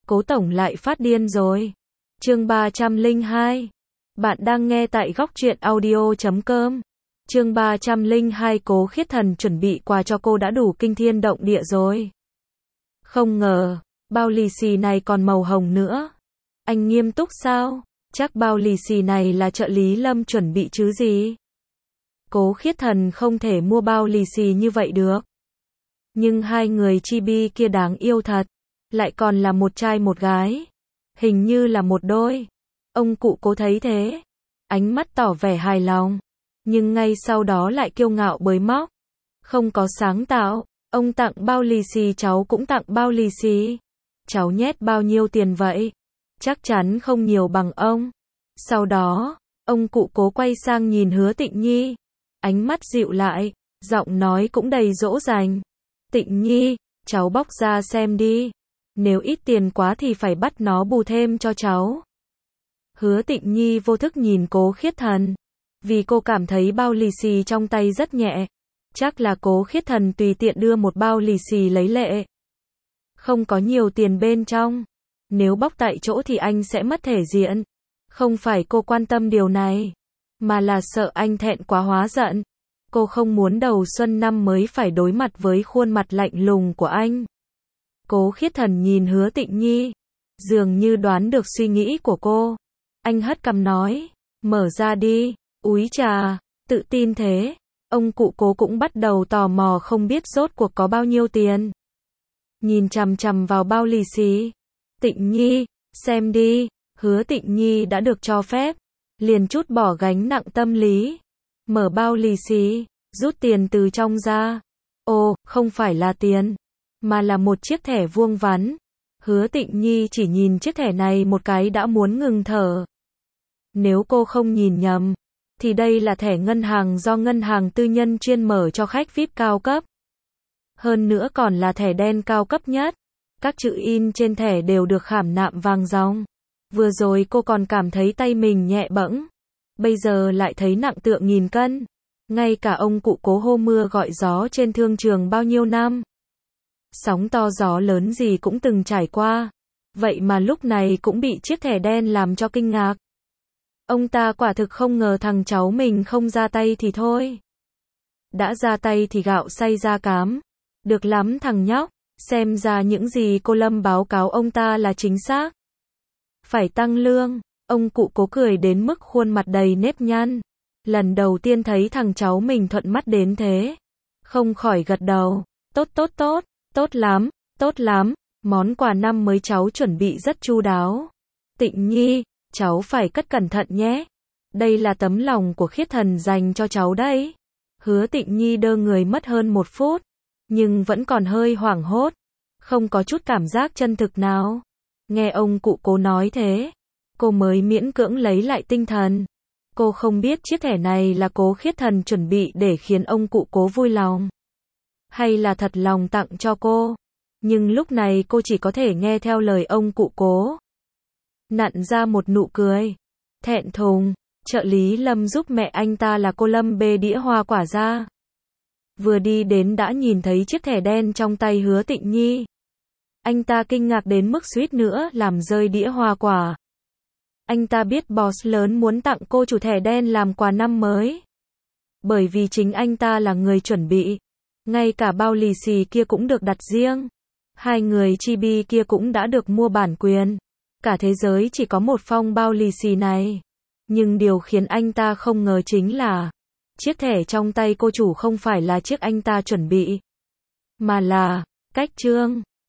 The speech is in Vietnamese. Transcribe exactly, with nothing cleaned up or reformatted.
Cố tổng lại phát điên rồi. Chương ba trăm lẻ hai. Bạn đang nghe tại góc truyện audio chấm com. Chương ba trăm lẻ hai. Cố Khiết Thần chuẩn bị quà cho cô đã đủ kinh thiên động địa rồi. Không ngờ, bao lì xì này còn màu hồng nữa. Anh nghiêm túc sao? Chắc bao lì xì này là trợ lý Lâm chuẩn bị chứ gì? Cố Khiết Thần không thể mua bao lì xì như vậy được. Nhưng hai người chibi kia đáng yêu thật. Lại còn là một trai một gái. Hình như là một đôi. Ông cụ Cố thấy thế. Ánh mắt tỏ vẻ hài lòng. Nhưng ngay sau đó lại kiêu ngạo bới móc. Không có sáng tạo. Ông tặng bao lì xì cháu cũng tặng bao lì xì. Cháu nhét bao nhiêu tiền vậy? Chắc chắn không nhiều bằng ông. Sau đó, ông cụ Cố quay sang nhìn Hứa Tịnh Nhi. Ánh mắt dịu lại, giọng nói cũng đầy dỗ dành. Tịnh Nhi, cháu bóc ra xem đi. Nếu ít tiền quá thì phải bắt nó bù thêm cho cháu. Hứa Tịnh Nhi vô thức nhìn Cố Khiết Thần. Vì cô cảm thấy bao lì xì trong tay rất nhẹ. Chắc là Cố Khiết Thần tùy tiện đưa một bao lì xì lấy lệ. Không có nhiều tiền bên trong. Nếu bóc tại chỗ thì anh sẽ mất thể diện. Không phải cô quan tâm điều này. Mà là sợ anh thẹn quá hóa giận. Cô không muốn đầu xuân năm mới phải đối mặt với khuôn mặt lạnh lùng của anh. Cố Khiết Thần nhìn Hứa Tịnh Nhi. Dường như đoán được suy nghĩ của cô. Anh hất cằm nói. Mở ra đi. Úi chà, tự tin thế. Ông cụ Cố cũng bắt đầu tò mò không biết rốt cuộc có bao nhiêu tiền. Nhìn chằm chằm vào bao lì xì. Tịnh Nhi, xem đi. Hứa Tịnh Nhi đã được cho phép. Liền trút bỏ gánh nặng tâm lý. Mở bao lì xì, rút tiền từ trong ra. Ồ, không phải là tiền, mà là một chiếc thẻ vuông vắn. Hứa Tịnh Nhi chỉ nhìn chiếc thẻ này một cái đã muốn ngừng thở. Nếu cô không nhìn nhầm, thì đây là thẻ ngân hàng do ngân hàng tư nhân chuyên mở cho khách vi ai pi cao cấp. Hơn nữa còn là thẻ đen cao cấp nhất. Các chữ in trên thẻ đều được khảm nạm vàng ròng. Vừa rồi cô còn cảm thấy tay mình nhẹ bẫng. Bây giờ lại thấy nặng tựa nghìn cân. Ngay cả ông cụ Cố hô mưa gọi gió trên thương trường bao nhiêu năm. Sóng to gió lớn gì cũng từng trải qua. Vậy mà lúc này cũng bị chiếc thẻ đen làm cho kinh ngạc. Ông ta quả thực không ngờ thằng cháu mình không ra tay thì thôi. Đã ra tay thì gạo xay ra cám. Được lắm thằng nhóc. Xem ra những gì cô Lâm báo cáo ông ta là chính xác. Phải tăng lương. Ông cụ Cố cười đến mức khuôn mặt đầy nếp nhăn. Lần đầu tiên thấy thằng cháu mình thuận mắt đến thế. Không khỏi gật đầu. Tốt tốt tốt. Tốt lắm. Tốt lắm. Món quà năm mới cháu chuẩn bị rất chu đáo. Tịnh Nhi, cháu phải cất cẩn thận nhé. Đây là tấm lòng của Khiết Thần dành cho cháu đấy. Hứa Tịnh Nhi đơ người mất hơn một phút. Nhưng vẫn còn hơi hoảng hốt. Không có chút cảm giác chân thực nào. Nghe ông cụ Cố nói thế. Cô mới miễn cưỡng lấy lại tinh thần. Cô không biết chiếc thẻ này là Cố Khiết Thần chuẩn bị để khiến ông cụ Cố vui lòng. Hay là thật lòng tặng cho cô. Nhưng lúc này cô chỉ có thể nghe theo lời ông cụ Cố. Nặn ra một nụ cười. Thẹn thùng, trợ lý Lâm giúp mẹ anh ta là cô Lâm bê đĩa hoa quả ra. Vừa đi đến đã nhìn thấy chiếc thẻ đen trong tay Hứa Tịnh Nhi. Anh ta kinh ngạc đến mức suýt nữa làm rơi đĩa hoa quả. Anh ta biết boss lớn muốn tặng cô chủ thẻ đen làm quà năm mới. Bởi vì chính anh ta là người chuẩn bị. Ngay cả bao lì xì kia cũng được đặt riêng. Hai người chibi kia cũng đã được mua bản quyền. Cả thế giới chỉ có một phong bao lì xì này. Nhưng điều khiến anh ta không ngờ chính là chiếc thẻ trong tay cô chủ không phải là chiếc anh ta chuẩn bị. Mà là cách trương.